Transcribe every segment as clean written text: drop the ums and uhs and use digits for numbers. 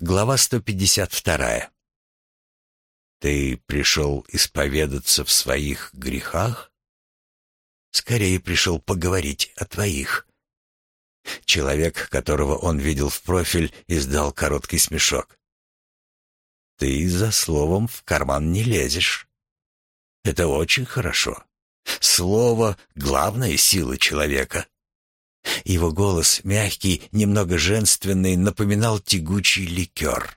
Глава 152. Ты пришел исповедаться в своих грехах? Скорее пришел поговорить о твоих. Человек, которого он видел в профиль, издал короткий смешок. Ты за словом в карман не лезешь. Это очень хорошо. Слово — главная сила человека. Его голос, мягкий, немного женственный, напоминал тягучий ликер.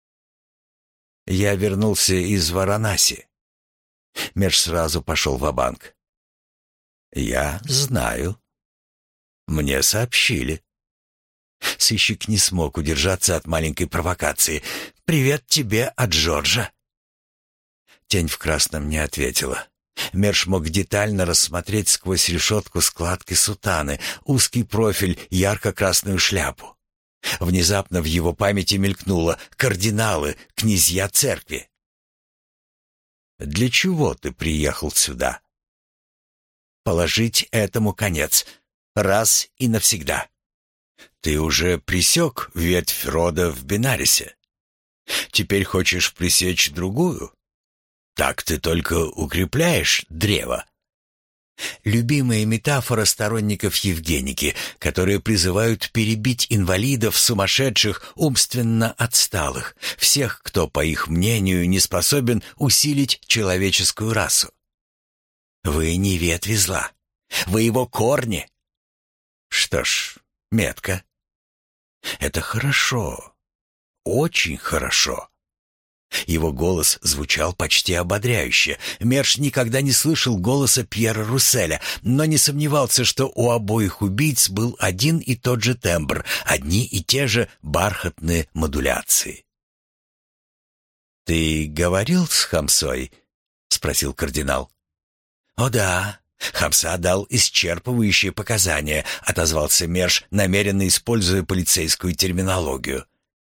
Я вернулся из Варанаси. Меж сразу пошел ва-банк. Я знаю. Мне сообщили. Сыщик не смог удержаться от маленькой провокации. «Привет тебе от Джорджа». Тень в красном не ответила. Мерш мог детально рассмотреть сквозь решетку складки сутаны, узкий профиль, ярко-красную шляпу. Внезапно в его памяти мелькнуло: кардиналы, князья церкви. «Для чего ты приехал сюда?» «Положить этому конец, раз и навсегда». «Ты уже пресек ветвь рода в Бенарисе. Теперь хочешь пресечь другую? Так ты только укрепляешь древо». Любимая метафора сторонников Евгеники, которые призывают перебить инвалидов, сумасшедших, умственно отсталых, всех, кто, по их мнению, не способен усилить человеческую расу. Вы не ветви зла, вы его корни. Что ж, метко. Это хорошо, очень хорошо. Его голос звучал почти ободряюще. Мерш никогда не слышал голоса Пьера Русселя, но не сомневался, что у обоих убийц был один и тот же тембр, одни и те же бархатные модуляции. «Ты говорил с Хамсой?» — спросил кардинал. «О да, Хамса дал исчерпывающие показания», — отозвался Мерш, намеренно используя полицейскую терминологию.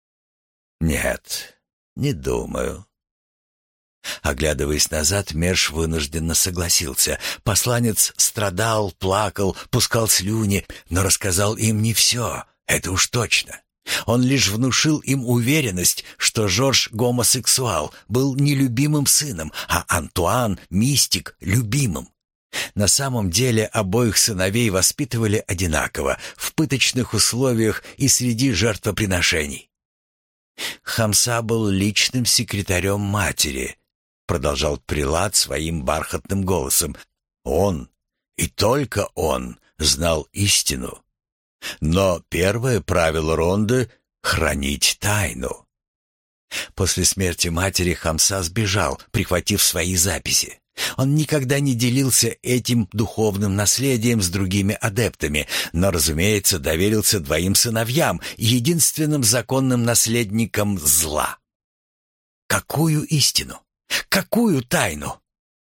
«Нет, не думаю». Оглядываясь назад, Мерш вынужденно согласился. Посланец страдал, плакал, пускал слюни, но рассказал им не все, это уж точно. Он лишь внушил им уверенность, что Жорж гомосексуал, был нелюбимым сыном, а Антуан, мистик, любимым. На самом деле обоих сыновей воспитывали одинаково, в пыточных условиях и среди жертвоприношений. «Хамса был личным секретарем матери», — продолжал прелат своим бархатным голосом. «Он, и только он, знал истину. Но первое правило Ронды — хранить тайну». После смерти матери Хамса сбежал, прихватив свои записи. Он никогда не делился этим духовным наследием с другими адептами, но, разумеется, доверился двоим сыновьям, единственным законным наследникам зла. Какую истину? Какую тайну?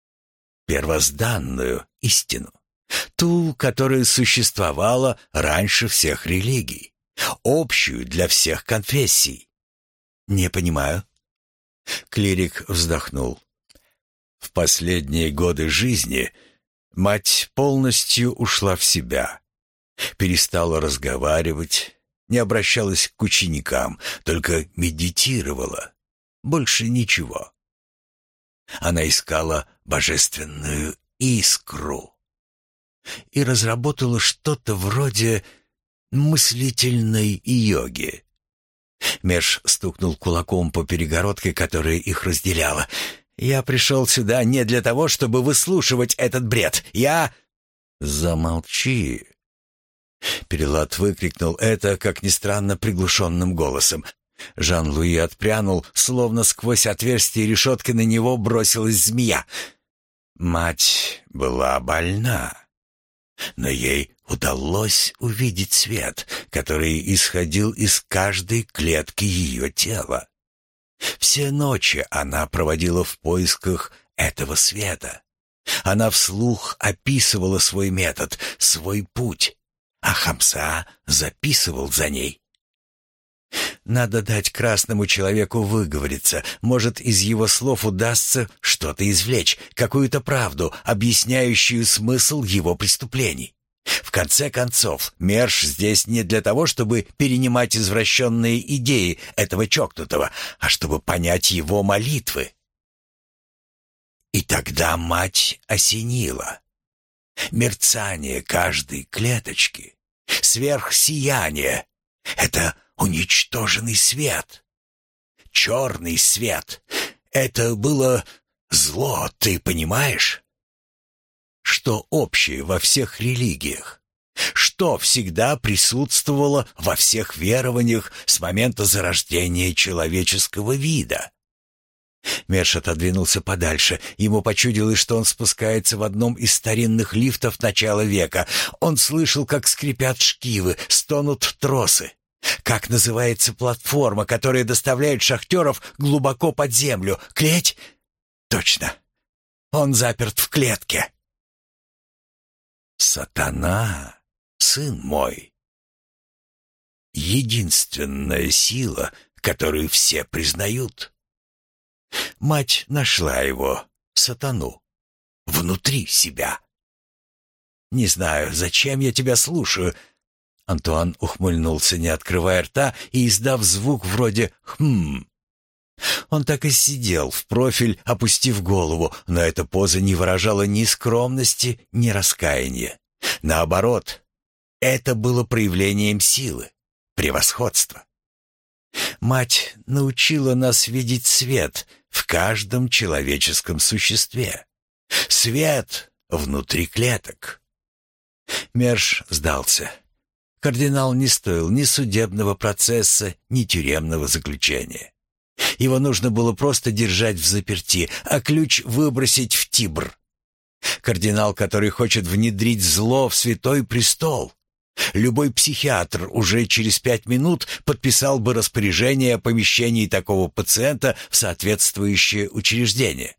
Первозданную истину. Ту, которая существовала раньше всех религий, общую для всех конфессий. Не понимаю. Клирик вздохнул. В последние годы жизни мать полностью ушла в себя, перестала разговаривать, не обращалась к ученикам, только медитировала. Больше ничего. Она искала божественную искру и разработала что-то вроде мыслительной йоги. Мерш стукнул кулаком по перегородке, которая их разделяла. «Я пришел сюда не для того, чтобы выслушивать этот бред. Я...» «Замолчи!» Прелат выкрикнул это, как ни странно, приглушенным голосом. Жан-Луи отпрянул, словно сквозь отверстие решетки на него бросилась змея. Мать была больна, но ей удалось увидеть свет, который исходил из каждой клетки ее тела. Все ночи она проводила в поисках этого света. Она вслух описывала свой метод, свой путь, а Хамса записывал за ней. Надо дать красному человеку выговориться. Может, из его слов удастся что-то извлечь, какую-то правду, объясняющую смысл его преступлений. В конце концов, Мерш здесь не для того, чтобы перенимать извращенные идеи этого чокнутого, а чтобы понять его молитвы. И тогда мать осенила. Мерцание каждой клеточки, сверхсияние — это уничтоженный свет. Черный свет — это было зло, ты понимаешь? Что общее во всех религиях? Что всегда присутствовало во всех верованиях с момента зарождения человеческого вида? Мерш отодвинулся подальше. Ему почудилось, что он спускается в одном из старинных лифтов начала века. Он слышал, как скрипят шкивы, стонут тросы. Как называется платформа, которая доставляет шахтеров глубоко под землю? Клеть? Точно. Он заперт в клетке. Сатана, сын мой. Единственная сила, которую все признают. Мать нашла его, сатану, внутри себя. «Не знаю, зачем я тебя слушаю?» Антуан ухмыльнулся, не открывая рта и издав звук вроде «хм». Он так и сидел в профиль, опустив голову, но эта поза не выражала ни скромности, ни раскаяния. Наоборот, это было проявлением силы, превосходства. Мать научила нас видеть свет в каждом человеческом существе. Свет внутри клеток. Мерш сдался. Кардинал не стоил ни судебного процесса, ни тюремного заключения. Его нужно было просто держать взаперти, а ключ выбросить в Тибр. Кардинал, который хочет внедрить зло в святой престол. Любой психиатр уже через 5 минут подписал бы распоряжение о помещении такого пациента в соответствующее учреждение.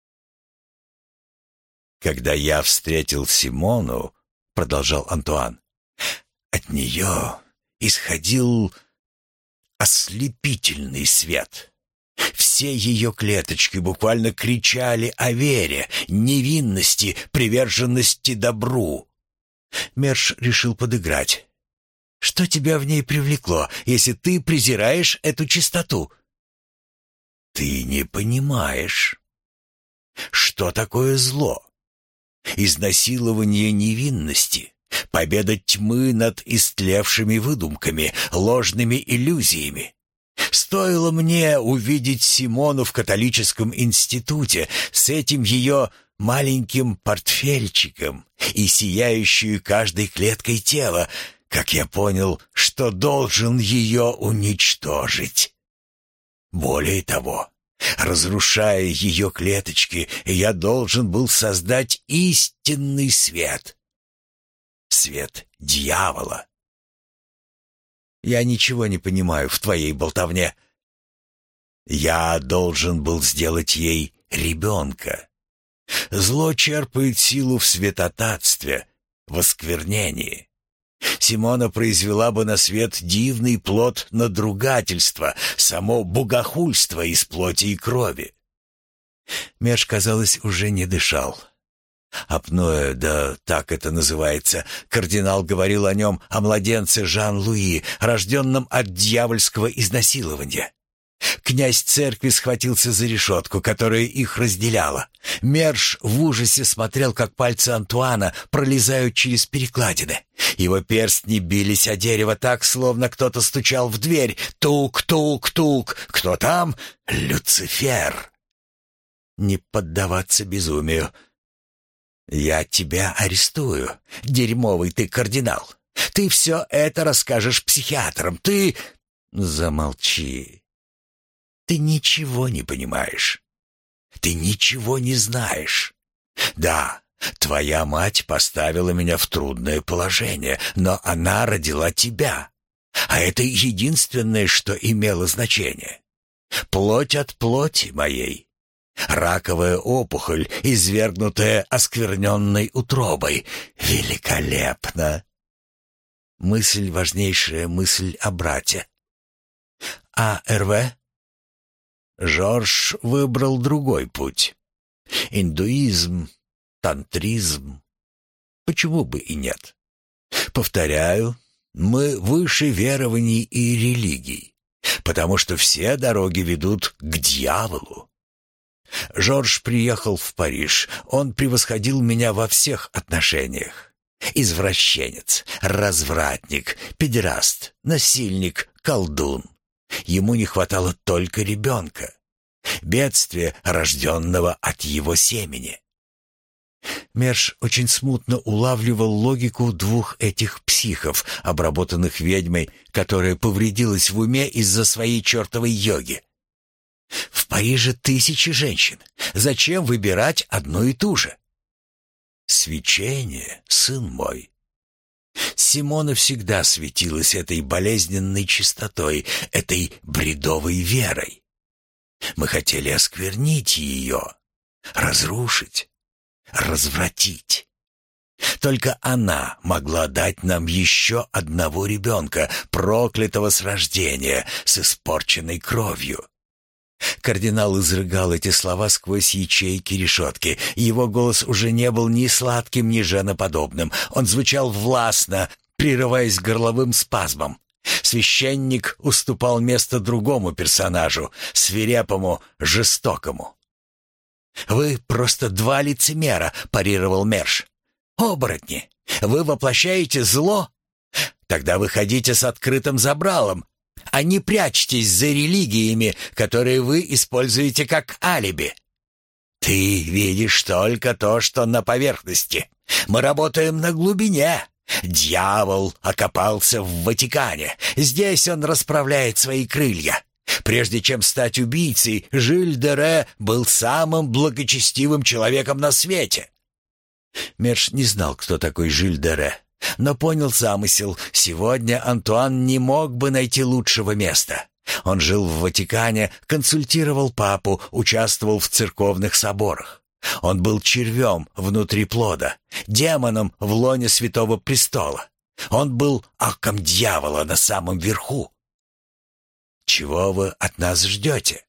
«Когда я встретил Симону, — продолжал Антуан, — от нее исходил ослепительный свет. Все ее клеточки буквально кричали о вере, невинности, приверженности добру». Мерш решил подыграть. «Что тебя в ней привлекло, если ты презираешь эту чистоту?» «Ты не понимаешь, что такое зло. Изнасилование невинности, победа тьмы над истлевшими выдумками, ложными иллюзиями. Стоило мне увидеть Симону в католическом институте с этим ее маленьким портфельчиком и сияющую каждой клеткой тела, как я понял, что должен ее уничтожить. Более того, разрушая ее клеточки, я должен был создать истинный свет. Свет дьявола. Я ничего не понимаю в твоей болтовне. Я должен был сделать ей ребенка. Зло черпает силу в святотатстве, в осквернении. Симона произвела бы на свет дивный плод надругательства, само богохульство из плоти и крови. Мерш, казалось, уже не дышал. Апноэ, да так это называется, кардинал говорил о нем, о младенце Жан-Луи, рожденном от дьявольского изнасилования. Князь церкви схватился за решетку, которая их разделяла. Мерш в ужасе смотрел, как пальцы Антуана пролезают через перекладины. Его перстни бились о дерево так, словно кто-то стучал в дверь. Тук-тук-тук. Кто там? Люцифер. Не поддаваться безумию. Я тебя арестую, дерьмовый ты кардинал. Ты все это расскажешь психиатрам. Ты... Замолчи. Ты ничего не понимаешь. Ты ничего не знаешь. Да, твоя мать поставила меня в трудное положение, но она родила тебя. А это единственное, что имело значение. Плоть от плоти моей. Раковая опухоль, извергнутая оскверненной утробой. Великолепно! Мысль, важнейшая мысль о брате. А РВ? Жорж выбрал другой путь. Индуизм, тантризм. Почему бы и нет? Повторяю, мы выше верований и религий, потому что все дороги ведут к дьяволу. Жорж приехал в Париж. Он превосходил меня во всех отношениях. Извращенец, развратник, педераст, насильник, колдун. Ему не хватало только ребенка. Бедствие, рожденного от его семени. Мерш очень смутно улавливал логику двух этих психов, обработанных ведьмой, которая повредилась в уме из-за своей чертовой йоги. В Париже тысячи женщин. Зачем выбирать одну и ту же? Свечение, сын мой. Симона всегда светилась этой болезненной чистотой, этой бредовой верой. Мы хотели осквернить ее, разрушить, развратить. Только она могла дать нам еще одного ребенка, проклятого с рождения, с испорченной кровью. Кардинал изрыгал эти слова сквозь ячейки решетки. Его голос уже не был ни сладким, ни женоподобным. Он звучал властно, прерываясь горловым спазмом. Священник уступал место другому персонажу, свирепому, жестокому. «Вы просто два лицемера», — парировал Мерш. «Оборотни! Вы воплощаете зло? Тогда выходите с открытым забралом, а не прячьтесь за религиями, которые вы используете как алиби. Ты видишь только то, что на поверхности. Мы работаем на глубине. Дьявол окопался в Ватикане. Здесь он расправляет свои крылья. Прежде чем стать убийцей, Жиль де Ре был самым благочестивым человеком на свете». Мерш не знал, кто такой Жиль де Ре, но понял замысел. Сегодня Антуан не мог бы найти лучшего места. Он жил в Ватикане, консультировал папу, участвовал в церковных соборах. Он был червем внутри плода, демоном в лоне Святого Престола. Он был аком дьявола на самом верху. Чего вы от нас ждете?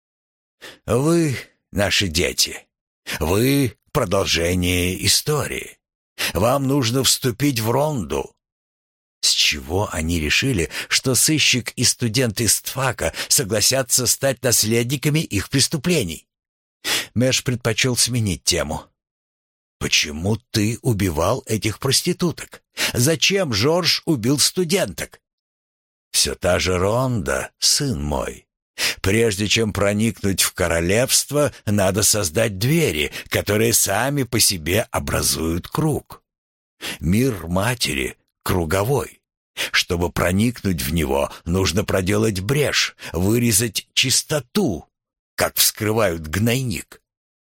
Вы наши дети. Вы продолжение истории. Вам нужно вступить в ронду. С чего они решили, что сыщик и студент из ТФАКа согласятся стать наследниками их преступлений? Мерш предпочел сменить тему. «Почему ты убивал этих проституток? Зачем Жорж убил студенток?» «Все та же ронда, сын мой. Прежде чем проникнуть в королевство, надо создать двери, которые сами по себе образуют круг. Мир матери круговой. Чтобы проникнуть в него, нужно проделать брешь, вырезать чистоту, как вскрывают гнойник».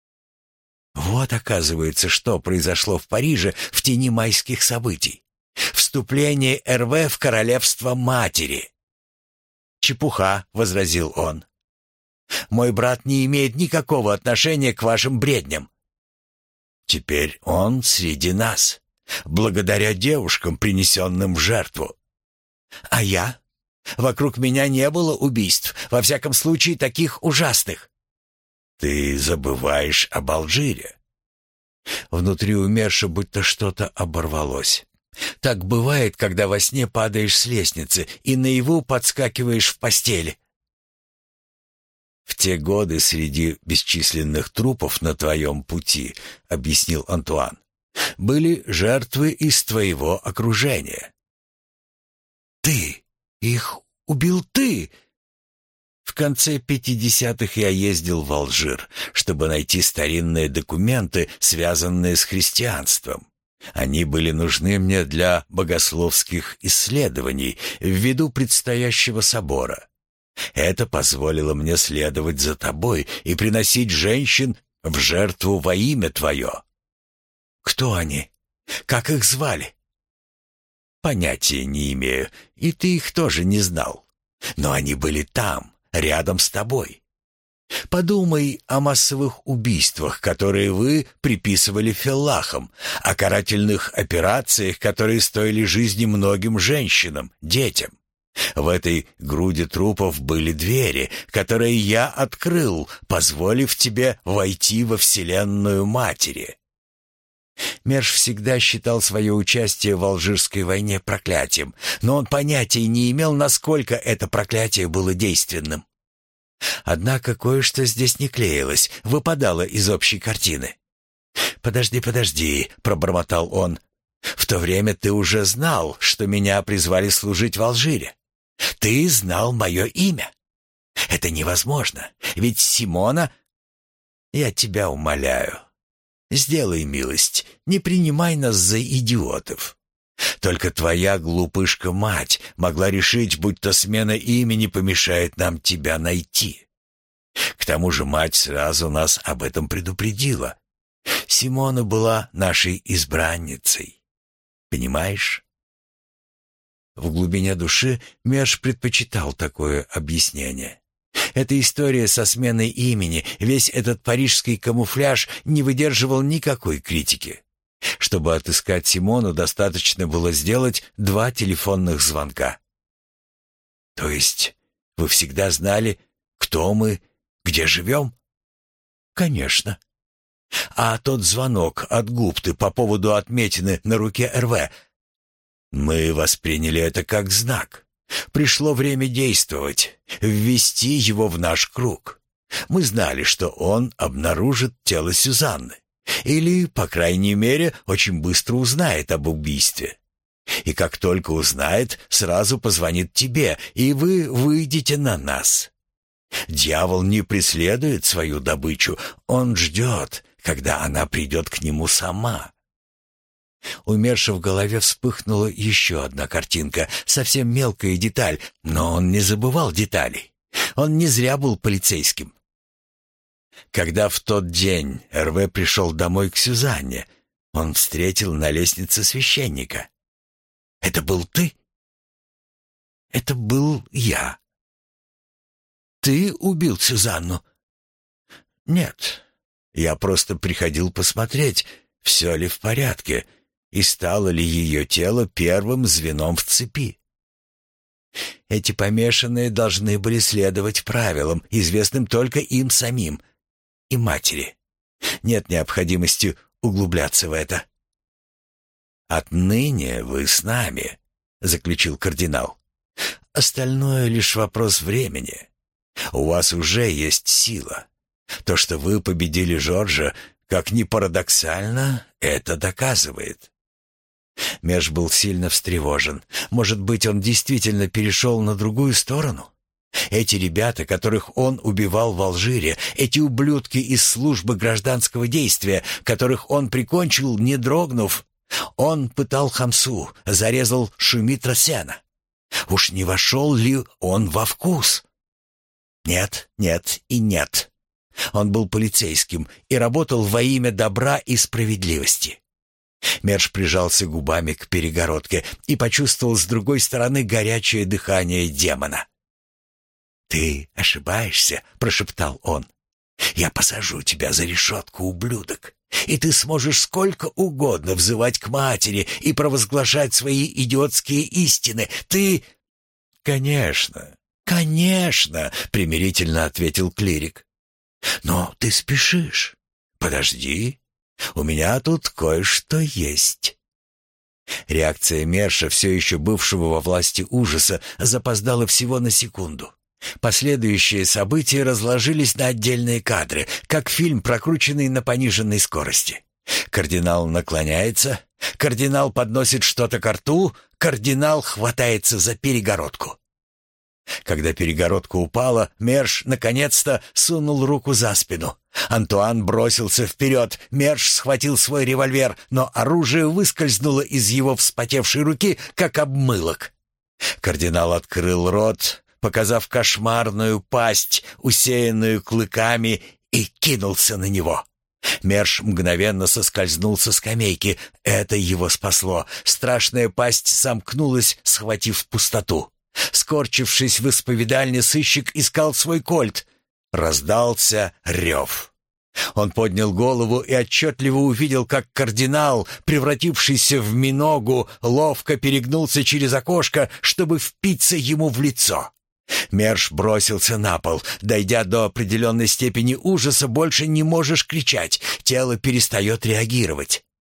Вот, оказывается, что произошло в Париже в тени майских событий. Вступление РВ в королевство матери. «Чепуха», — возразил он. «Мой брат не имеет никакого отношения к вашим бредням». «Теперь он среди нас, благодаря девушкам, принесенным в жертву». «А я? Вокруг меня не было убийств, во всяком случае таких ужасных». «Ты забываешь об Алжире». Внутри у Мерша будто что-то оборвалось. Так бывает, когда во сне падаешь с лестницы и наяву подскакиваешь в постели. «В те годы среди бесчисленных трупов на твоем пути, — объяснил Антуан, — были жертвы из твоего окружения». «Ты? Их убил ты?» В конце 50-х я ездил в Алжир, чтобы найти старинные документы, связанные с христианством. Они были нужны мне для богословских исследований ввиду предстоящего собора. Это позволило мне следовать за тобой и приносить женщин в жертву во имя твое. Кто они? Как их звали? Понятия не имею, и ты их тоже не знал. Но они были там, рядом с тобой. Подумай о массовых убийствах, которые вы приписывали феллахам, о карательных операциях, которые стоили жизни многим женщинам, детям. В этой груди трупов были двери, которые я открыл, позволив тебе войти во вселенную матери. Мерш всегда считал свое участие в Алжирской войне проклятием, но он понятия не имел, насколько это проклятие было действенным. Однако кое-что здесь не клеилось, выпадало из общей картины. «Подожди», — пробормотал он. «В то время ты уже знал, что меня призвали служить в Алжире. Ты знал мое имя. Это невозможно, ведь Симона...» «Я тебя умоляю, сделай милость, не принимай нас за идиотов. Только твоя глупышка-мать могла решить, будто смена имени помешает нам тебя найти. К тому же мать сразу нас об этом предупредила. Симона была нашей избранницей. Понимаешь?» В глубине души Мерш предпочитал такое объяснение. Эта история со сменой имени, весь этот парижский камуфляж не выдерживал никакой критики. Чтобы отыскать Симону, достаточно было сделать 2 телефонных звонка. «То есть вы всегда знали, кто мы, где живем?» «Конечно». «А тот звонок от Гупты по поводу отметины на руке РВ?» «Мы восприняли это как знак. Пришло время действовать, ввести его в наш круг. Мы знали, что он обнаружит тело Сюзанны. Или, по крайней мере, очень быстро узнает об убийстве. И как только узнает, сразу позвонит тебе, и вы выйдете на нас. Дьявол не преследует свою добычу, он ждет, когда она придет к нему сама». У Мерша в голове вспыхнула еще одна картинка, совсем мелкая деталь, но он не забывал деталей. Он не зря был полицейским. Когда в тот день РВ пришел домой к Сюзанне, он встретил на лестнице священника. «Это был ты?» «Это был я». «Ты убил Сюзанну?» «Нет, я просто приходил посмотреть, все ли в порядке, и стало ли ее тело первым звеном в цепи. Эти помешанные должны были следовать правилам, известным только им самим и матери. Нет необходимости углубляться в это». «Отныне вы с нами», — заключил кардинал. «Остальное лишь вопрос времени. У вас уже есть сила. То, что вы победили Жоржа, как ни парадоксально, это доказывает». Мерш был сильно встревожен. Может быть, он действительно перешел на другую сторону? Эти ребята, которых он убивал в Алжире, эти ублюдки из службы гражданского действия, которых он прикончил, не дрогнув. Он пытал Хамсу, зарезал Шумитра Сена. Уж не вошел ли он во вкус? Нет, нет и нет. Он был полицейским и работал во имя добра и справедливости. Мерш прижался губами к перегородке и почувствовал с другой стороны горячее дыхание демона. «Ты ошибаешься», — прошептал он. «Я посажу тебя за решетку, ублюдок, и ты сможешь сколько угодно взывать к матери и провозглашать свои идиотские истины. Ты...» «Конечно, конечно», — примирительно ответил клирик. «Но ты спешишь. Подожди. У меня тут кое-что есть». Реакция Мерша, все еще бывшего во власти ужаса, запоздала всего на секунду. Последующие события разложились на отдельные кадры, как фильм, прокрученный на пониженной скорости. Кардинал наклоняется, кардинал подносит что-то ко рту, кардинал хватается за перегородку. Когда перегородка упала, Мерш наконец-то сунул руку за спину. Антуан бросился вперед, Мерш схватил свой револьвер, но оружие выскользнуло из его вспотевшей руки, как обмылок. Кардинал открыл рот, показав кошмарную пасть, усеянную клыками, и кинулся на него. Мерш мгновенно соскользнул со скамейки. Это его спасло. Страшная пасть сомкнулась, схватив пустоту. Скорчившись в исповедальне, сыщик искал свой кольт. Раздался рев. Он поднял голову и отчетливо увидел, как кардинал, превратившийся в миногу, ловко перегнулся через окошко, чтобы впиться ему в лицо. Мерш бросился на пол. Дойдя до определенной степени ужаса, больше не можешь кричать. Тело перестает реагировать.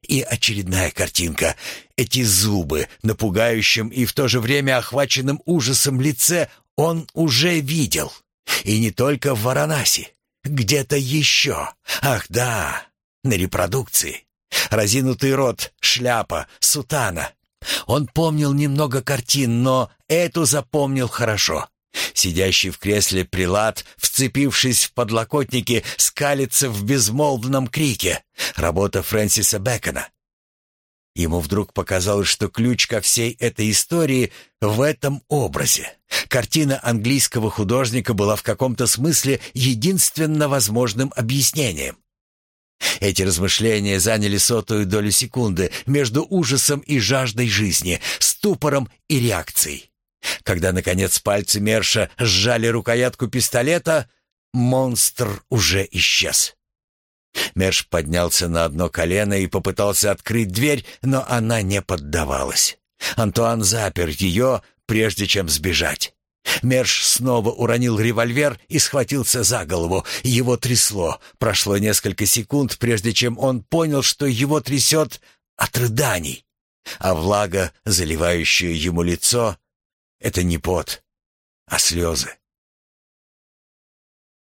И очередная картинка. Эти зубы на пугающем и в то же время охваченном ужасом лице он уже видел. И не только в Варанаси. Где-то еще. Ах да, на репродукции. Разинутый рот, шляпа, сутана. Он помнил немного картин, но эту запомнил хорошо. Сидящий в кресле прилад, вцепившись в подлокотники, скалится в безмолвном крике. Работа Фрэнсиса Бэкона. Ему вдруг показалось, что ключ ко всей этой истории в этом образе. Картина английского художника была в каком-то смысле единственно возможным объяснением. Эти размышления заняли сотую долю секунды между ужасом и жаждой жизни, ступором и реакцией. Когда, наконец, пальцы Мерша сжали рукоятку пистолета, монстр уже исчез. Мерш поднялся на одно колено и попытался открыть дверь, но она не поддавалась. Антуан запер ее, прежде чем сбежать. Мерш снова уронил револьвер и схватился за голову. Его трясло. Прошло несколько секунд, прежде чем он понял, что его трясет от рыданий. А влага, заливающая ему лицо, — это не пот, а слезы.